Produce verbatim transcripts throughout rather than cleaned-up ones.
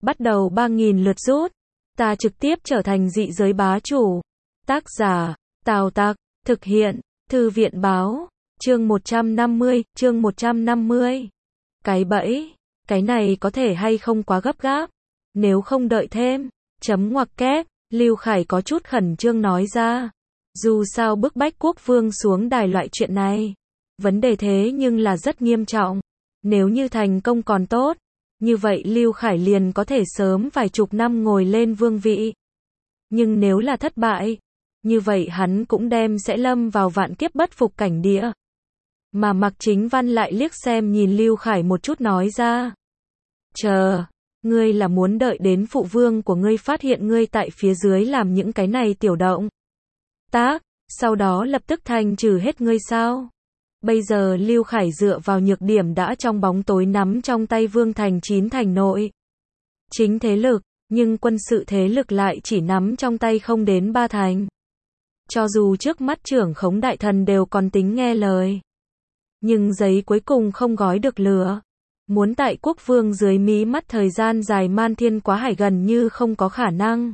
bắt đầu ba nghìn lượt rút. Ta trực tiếp trở thành dị giới bá chủ. Tác giả, Tào Tặc, thực hiện, Thư viện báo, chương một trăm năm mươi, chương một trăm năm mươi. Cái bẫy, cái này có thể hay không quá gấp gáp, nếu không đợi thêm, chấm ngoặc kép, Lưu Khải có chút khẩn trương nói ra. Dù sao bức bách quốc vương xuống đài loại chuyện này, vấn đề thế nhưng là rất nghiêm trọng. Nếu như thành công còn tốt, như vậy Lưu Khải liền có thể sớm vài chục năm ngồi lên vương vị. Nhưng nếu là thất bại, như vậy hắn cũng đem sẽ lâm vào vạn kiếp bất phục cảnh địa. Mà Mạc Chính Văn lại liếc xem nhìn Lưu Khải một chút nói ra. Chờ, ngươi là muốn đợi đến phụ vương của ngươi phát hiện ngươi tại phía dưới làm những cái này tiểu động tác, sau đó lập tức thanh trừ hết ngươi sao? Bây giờ Lưu Khải dựa vào nhược điểm đã trong bóng tối nắm trong tay vương thành chín thành nội chính thế lực, nhưng quân sự thế lực lại chỉ nắm trong tay không đến ba thành. Cho dù trước mắt trưởng khống đại thần đều còn tính nghe lời, nhưng giấy cuối cùng không gói được lửa. Muốn tại quốc vương dưới mí mắt thời gian dài man thiên quá hải gần như không có khả năng.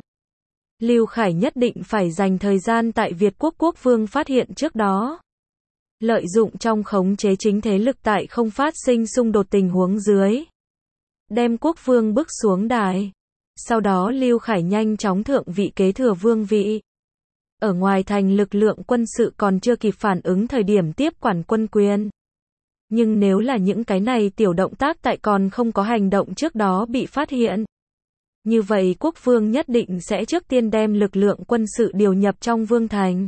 Lưu Khải nhất định phải dành thời gian tại Việt quốc quốc vương phát hiện trước đó. Lợi dụng trong khống chế chính thế lực tại không phát sinh xung đột tình huống dưới. Đem quốc vương bước xuống đài. Sau đó Lưu Khải nhanh chóng thượng vị kế thừa vương vị. Ở ngoài thành lực lượng quân sự còn chưa kịp phản ứng thời điểm tiếp quản quân quyền. Nhưng nếu là những cái này tiểu động tác tại còn không có hành động trước đó bị phát hiện, như vậy quốc vương nhất định sẽ trước tiên đem lực lượng quân sự điều nhập trong vương thành.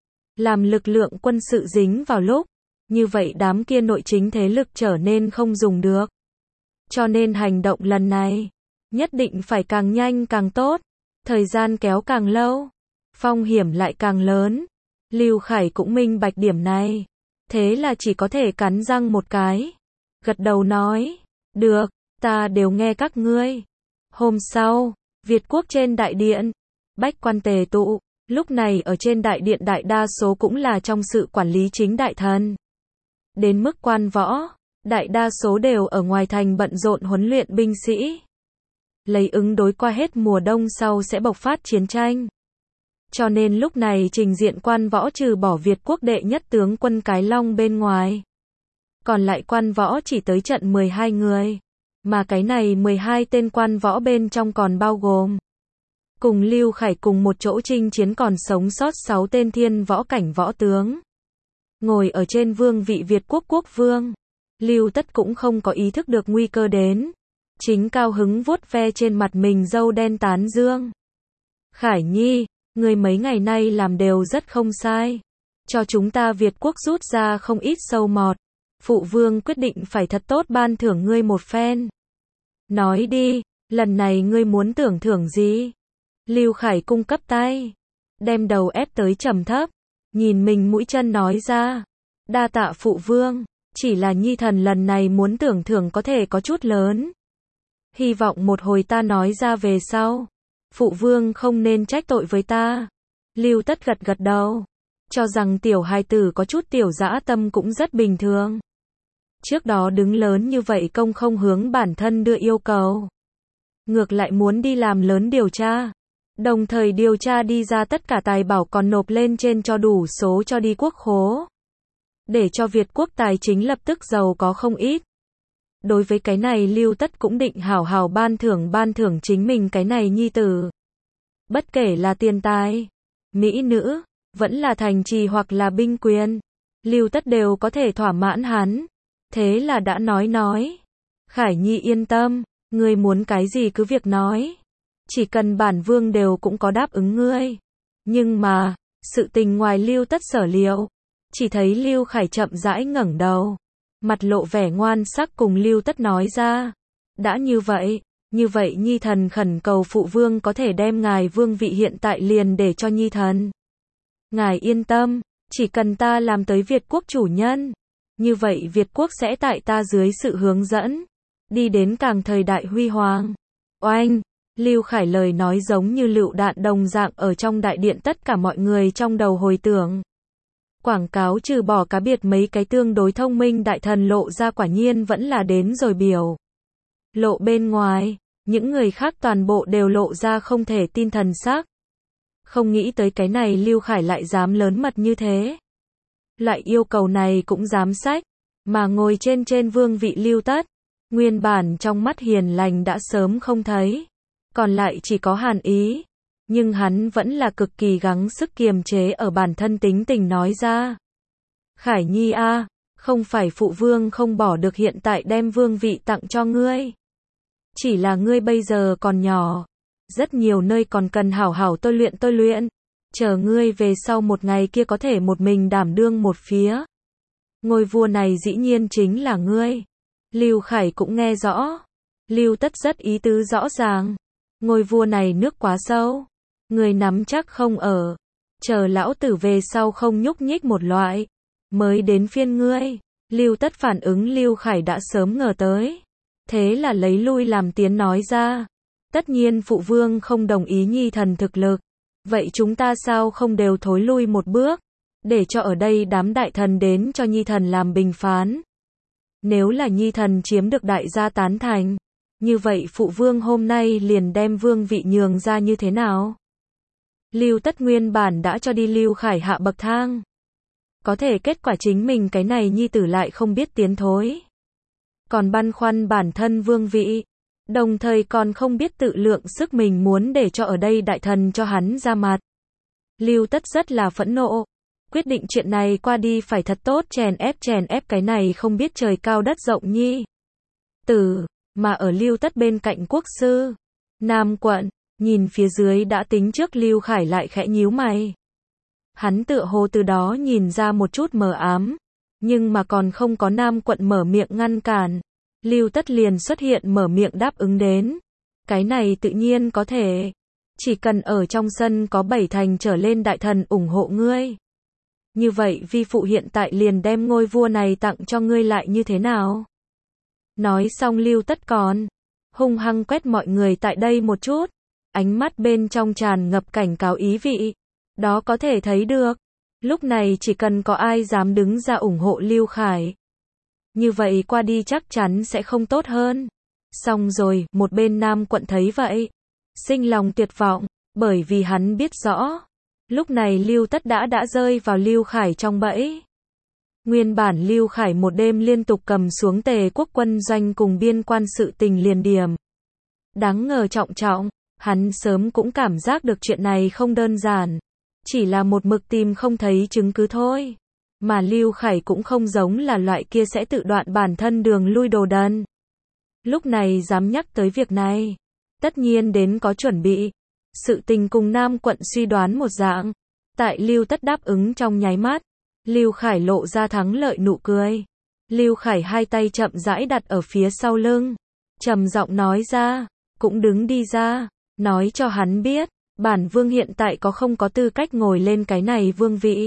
Làm lực lượng quân sự dính vào lúc, như vậy đám kia nội chính thế lực trở nên không dùng được. Cho nên hành động lần này, nhất định phải càng nhanh càng tốt, thời gian kéo càng lâu, phong hiểm lại càng lớn. Lưu Khải cũng minh bạch điểm này. Thế là chỉ có thể cắn răng một cái. Gật đầu nói. Được, ta đều nghe các ngươi. Hôm sau, Việt quốc trên đại điện. Bách quan tề tụ. Lúc này ở trên đại điện đại đa số cũng là trong sự quản lý chính đại thần. Đến mức quan võ, đại đa số đều ở ngoài thành bận rộn huấn luyện binh sĩ. Lấy ứng đối qua hết mùa đông sau sẽ bộc phát chiến tranh. Cho nên lúc này trình diện quan võ trừ bỏ Việt quốc đệ nhất tướng quân Cái Long bên ngoài. Còn lại quan võ chỉ tới trận mười hai người. Mà cái này mười hai tên quan võ bên trong còn bao gồm. Cùng Lưu Khải cùng một chỗ chinh chiến còn sống sót sáu tên thiên võ cảnh võ tướng. Ngồi ở trên vương vị Việt quốc quốc vương. Lưu Tất cũng không có ý thức được nguy cơ đến. Chính cao hứng vuốt ve trên mặt mình râu đen tán dương. Khải Nhi, người mấy ngày nay làm đều rất không sai. Cho chúng ta Việt quốc rút ra không ít sâu mọt. Phụ vương quyết định phải thật tốt ban thưởng ngươi một phen. Nói đi, lần này ngươi muốn tưởng thưởng gì? Lưu Khải cung cấp tay. Đem đầu ép tới trầm thấp. Nhìn mình mũi chân nói ra. Đa tạ phụ vương. Chỉ là nhi thần lần này muốn tưởng thưởng có thể có chút lớn. Hy vọng một hồi ta nói ra về sau. Phụ vương không nên trách tội với ta. Lưu Tất gật gật đầu. Cho rằng tiểu hài tử có chút tiểu dã tâm cũng rất bình thường. Trước đó đứng lớn như vậy công không hướng bản thân đưa yêu cầu. Ngược lại muốn đi làm lớn điều tra. Đồng thời điều tra đi ra tất cả tài bảo còn nộp lên trên cho đủ số cho đi quốc khố. Để cho Việt quốc tài chính lập tức giàu có không ít. Đối với cái này Lưu Tất cũng định hảo hảo ban thưởng ban thưởng chính mình cái này nhi tử. Bất kể là tiền tài, mỹ nữ, vẫn là thành trì hoặc là binh quyền, Lưu Tất đều có thể thỏa mãn hắn. Thế là đã nói nói. Khải Nhi yên tâm, ngươi muốn cái gì cứ việc nói. Chỉ cần bản vương đều cũng có đáp ứng ngươi. Nhưng mà, sự tình ngoài Lưu Tất sở liệu. Chỉ thấy Lưu Khải chậm rãi ngẩng đầu. Mặt lộ vẻ ngoan sắc cùng Lưu Tất nói ra. Đã như vậy, như vậy nhi thần khẩn cầu phụ vương có thể đem ngài vương vị hiện tại liền để cho nhi thần. Ngài yên tâm, chỉ cần ta làm tới Việt quốc chủ nhân. Như vậy Việt quốc sẽ tại ta dưới sự hướng dẫn. Đi đến càng thời đại huy hoàng. Oanh, Lưu Khải lời nói giống như lựu đạn đồng dạng ở trong đại điện tất cả mọi người trong đầu hồi tưởng. Quảng cáo trừ bỏ cá biệt mấy cái tương đối thông minh đại thần lộ ra quả nhiên vẫn là đến rồi biểu. Lộ bên ngoài, Những người khác toàn bộ đều lộ ra không thể tin thần sắc. Không nghĩ tới cái này Lưu Khải lại dám lớn mật như thế. Loại yêu cầu này cũng dám xách, mà ngồi trên trên vương vị Lưu Tất, nguyên bản trong mắt hiền lành đã sớm không thấy, còn lại chỉ có hàn ý, nhưng hắn vẫn là cực kỳ gắng sức kiềm chế ở bản thân tính tình nói ra. Khải Nhi a, không phải phụ vương không bỏ được hiện tại đem vương vị tặng cho ngươi. Chỉ là ngươi bây giờ còn nhỏ, rất nhiều nơi còn cần hảo hảo tôi luyện tôi luyện, chờ ngươi về sau một ngày kia có thể một mình đảm đương một phía. Ngôi vua này dĩ nhiên chính là ngươi. Lưu Khải cũng nghe rõ. Lưu Tất rất ý tứ rõ ràng. Ngôi vua này nước quá sâu, ngươi nắm chắc không ở. Chờ lão tử về sau không nhúc nhích một loại, mới đến phiên ngươi. Lưu Tất phản ứng Lưu Khải đã sớm ngờ tới. Thế là lấy lui làm tiến nói ra. Tất nhiên phụ vương không đồng ý nhi thần thực lực. Vậy chúng ta sao không đều thối lui một bước, để cho ở đây đám đại thần đến cho nhi thần làm bình phán. Nếu là nhi thần chiếm được đại gia tán thành, như vậy phụ vương hôm nay liền đem vương vị nhường ra như thế nào? Lưu Tất nguyên bản đã cho đi Lưu Khải hạ bậc thang. Có thể kết quả chính mình cái này nhi tử lại không biết tiến thối. Còn băn khoăn bản thân vương vị. Đồng thời còn không biết tự lượng sức mình muốn để cho ở đây đại thần cho hắn ra mặt. Lưu Tất rất là phẫn nộ. Quyết định chuyện này qua đi phải thật tốt chèn ép chèn ép cái này không biết trời cao đất rộng nhi tử, mà ở Lưu Tất bên cạnh quốc sư Nam quận, nhìn phía dưới đã tính trước Lưu Khải lại khẽ nhíu mày. Hắn tựa hồ từ đó nhìn ra một chút mờ ám, nhưng mà còn không có Nam quận mở miệng ngăn cản, Lưu Tất liền xuất hiện mở miệng đáp ứng đến. Cái này tự nhiên có thể, chỉ cần ở trong sân có bảy thành trở lên đại thần ủng hộ ngươi. Như vậy vi phụ hiện tại liền đem ngôi vua này tặng cho ngươi lại như thế nào? Nói xong Lưu Tất còn hung hăng quét mọi người tại đây một chút, ánh mắt bên trong tràn ngập cảnh cáo ý vị. Đó có thể thấy được, lúc này chỉ cần có ai dám đứng ra ủng hộ Lưu Khải, như vậy qua đi chắc chắn sẽ không tốt hơn. Xong rồi, một bên Nam quận thấy vậy, sinh lòng tuyệt vọng, bởi vì hắn biết rõ, lúc này Lưu Tất đã đã rơi vào Lưu Khải trong bẫy. Nguyên bản Lưu Khải một đêm liên tục cầm xuống Tề quốc quân doanh cùng biên quan sự tình liền điểm. Đáng ngờ trọng trọng, hắn sớm cũng cảm giác được chuyện này không đơn giản, chỉ là một mực tìm không thấy chứng cứ thôi. Mà Lưu Khải cũng không giống là loại kia sẽ tự đoạn bản thân đường lui đồ đần. Lúc này dám nhắc tới việc này, tất nhiên đến có chuẩn bị. Sự tình cùng Nam quận suy đoán một dạng. Tại Lưu Tất đáp ứng trong nháy mắt, Lưu Khải lộ ra thắng lợi nụ cười. Lưu Khải hai tay chậm rãi đặt ở phía sau lưng, trầm giọng nói ra, cũng đứng đi ra, nói cho hắn biết, bản vương hiện tại có không có tư cách ngồi lên cái này vương vị.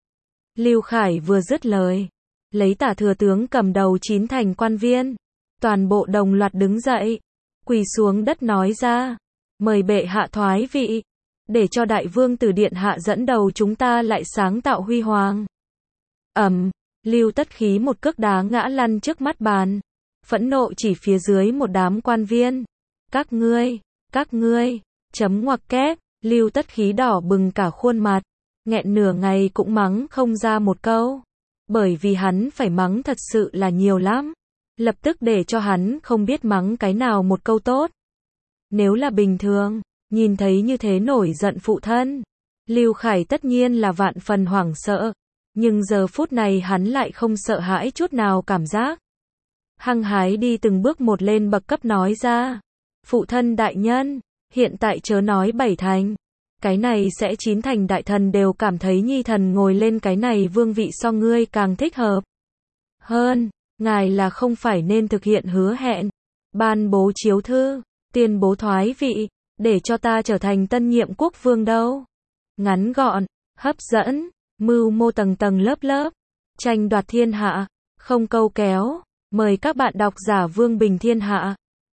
Lưu Khải vừa dứt lời, lấy Tả thừa tướng cầm đầu chín thành quan viên, toàn bộ đồng loạt đứng dậy, quỳ xuống đất nói ra, mời bệ hạ thoái vị, để cho đại vương tử điện hạ dẫn đầu chúng ta lại sáng tạo huy hoàng. Ầm, Lưu Tất khí một cước đá ngã lăn trước mắt bàn, phẫn nộ chỉ phía dưới một đám quan viên. Các ngươi, các ngươi, chấm ngoặc kép, Lưu Tất khí đỏ bừng cả khuôn mặt, nghẹn nửa ngày cũng mắng không ra một câu, bởi vì hắn phải mắng thật sự là nhiều lắm, lập tức để cho hắn không biết mắng cái nào một câu tốt. Nếu là bình thường, nhìn thấy như thế nổi giận phụ thân, Lưu Khải tất nhiên là vạn phần hoảng sợ, nhưng giờ phút này hắn lại không sợ hãi chút nào cảm giác. Hăng hái đi từng bước một lên bậc cấp nói ra, phụ thân đại nhân, hiện tại chớ nói bảy thành, cái này sẽ chín thành đại thần đều cảm thấy nhi thần ngồi lên cái này vương vị so ngươi càng thích hợp hơn, ngài là không phải nên thực hiện hứa hẹn, ban bố chiếu thư, tuyên bố thoái vị, để cho ta trở thành tân nhiệm quốc vương đâu. Ngắn gọn, hấp dẫn, mưu mô tầng tầng lớp lớp, tranh đoạt thiên hạ, không câu kéo, mời các bạn đọc giả Vương Bình Thiên Hạ.